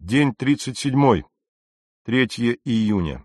День 37. 3 июня.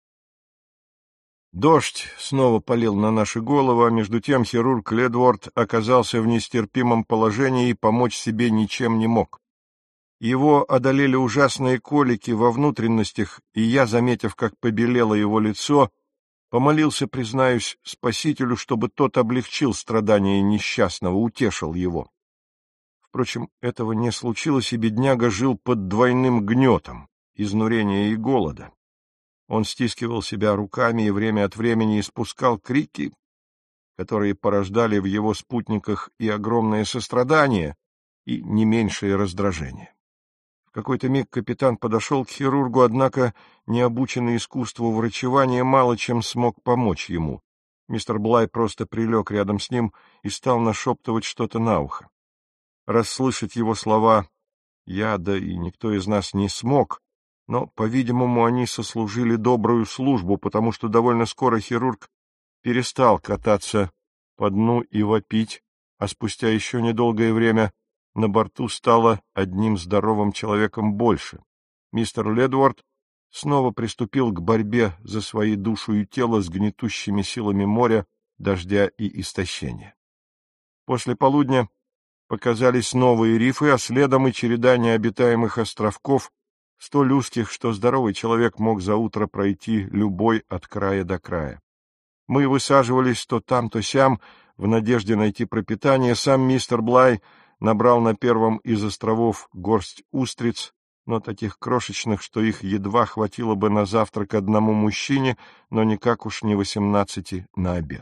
Дождь снова полил на наши головы, а между тем хирург Ледворд оказался в нестерпимом положении и помочь себе ничем не мог. Его одолели ужасные колики во внутренностях, и я, заметив, как побелело его лицо, помолился, признаюсь, Спасителю, чтобы тот облегчил страдания несчастного, утешил его. Впрочем, этого не случилось, и бедняга жил под двойным гнетом изнурения и голода. Он стискивал себя руками и время от времени испускал крики, которые порождали в его спутниках и огромное сострадание, и не меньшее раздражение. В какой-то миг капитан подошел к хирургу, однако, не обученный искусству врачевания, мало чем смог помочь ему. Мистер Блай просто прилег рядом с ним и стал нашептывать что-то на ухо. Расслышать его слова я, да и никто из нас не смог, но, по-видимому, они сослужили добрую службу, потому что довольно скоро хирург перестал кататься по дну и вопить, а спустя еще недолгое время на борту стало одним здоровым человеком больше. Мистер Ледворд снова приступил к борьбе за свои душу и тело с гнетущими силами моря, дождя и истощения. После полудня показались новые рифы, а следом и череда необитаемых островков, столь узких, что здоровый человек мог за утро пройти любой от края до края. Мы высаживались то там, то сям, в надежде найти пропитание. Сам мистер Блай набрал на первом из островов горсть устриц, но таких крошечных, что их едва хватило бы на завтрак одному мужчине, но никак уж не 18 на обед.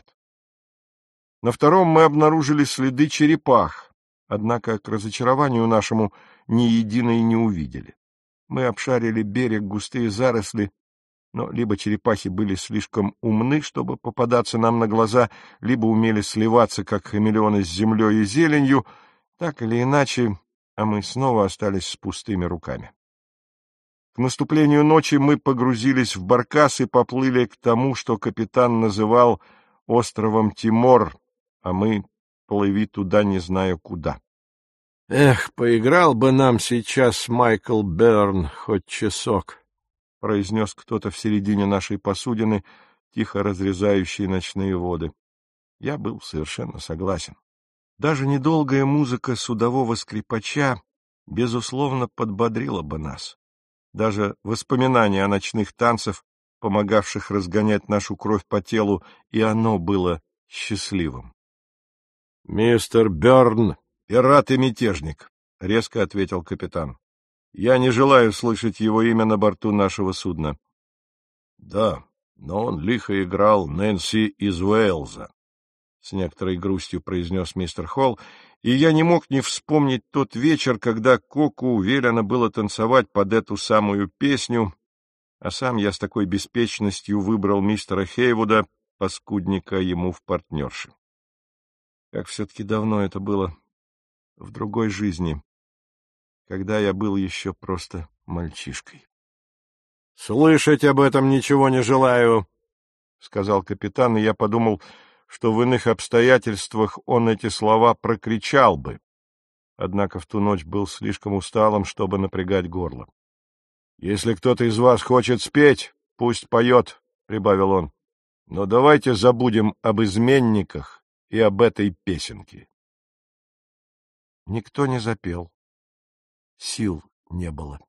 На втором мы обнаружили следы черепах, однако к разочарованию нашему ни единой не увидели. Мы обшарили берег, густые заросли, но либо черепахи были слишком умны, чтобы попадаться нам на глаза, либо умели сливаться, как хамелеоны, с землей и зеленью, так или иначе, а мы снова остались с пустыми руками. К наступлению ночи мы погрузились в баркас и поплыли к тому, что капитан называл островом Тимор, а мы плыви туда, не зная куда. — Эх, поиграл бы нам сейчас Майкл Берн хоть часок, — произнес кто-то в середине нашей посудины, тихо разрезающей ночные воды. Я был совершенно согласен. Даже недолгая музыка судового скрипача, безусловно, подбодрила бы нас. Даже воспоминание о ночных танцах, помогавших разгонять нашу кровь по телу, и оно было счастливым. — Мистер Берн, пират и мятежник, — резко ответил капитан. — Я не желаю слышать его имя на борту нашего судна. — Да, но он лихо играл Нэнси из Уэльза, — с некоторой грустью произнес мистер Холл, и я не мог не вспомнить тот вечер, когда Коку велено было танцевать под эту самую песню, а сам я с такой беспечностью выбрал мистера Хейвуда, паскудника ему в партнерши. Как все-таки давно это было, в другой жизни, когда я был еще просто мальчишкой. — Слышать об этом ничего не желаю, — сказал капитан, и я подумал, что в иных обстоятельствах он эти слова прокричал бы, однако в ту ночь был слишком усталым, чтобы напрягать горло. — Если кто-то из вас хочет спеть, пусть поет, — прибавил он, — но давайте забудем об изменниках и об этой песенке. Никто не запел. Сил не было.